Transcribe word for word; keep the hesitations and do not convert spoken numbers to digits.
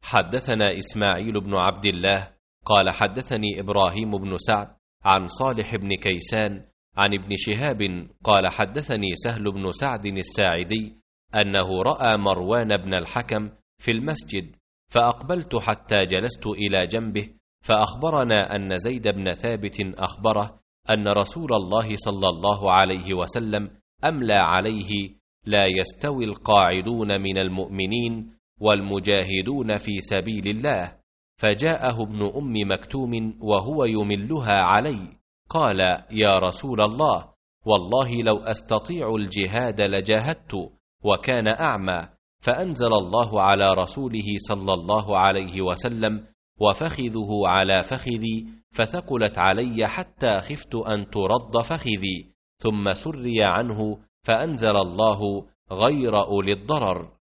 حدثنا إسماعيل بن عبد الله قال حدثني إبراهيم بن سعد عن صالح بن كيسان عن ابن شهاب قال حدثني سهل بن سعد الساعدي أنه رأى مروان بن الحكم في المسجد، فأقبلت حتى جلست إلى جنبه، فأخبرنا أن زيد بن ثابت أخبره أن رسول الله صلى الله عليه وسلم أملى عليه: لا يستوي القاعدون من المؤمنين والمجاهدون في سبيل الله. فجاءه ابن أم مكتوم وهو يملها علي، قال: يا رسول الله، والله لو أستطيع الجهاد لجاهدت، وكان أعمى. فأنزل الله على رسوله صلى الله عليه وسلم: وفخذه على فخذي، فثقلت علي حتى خفت أن ترد فخذي، ثم سري عنه، فأنزل الله: غير أولي الضرر.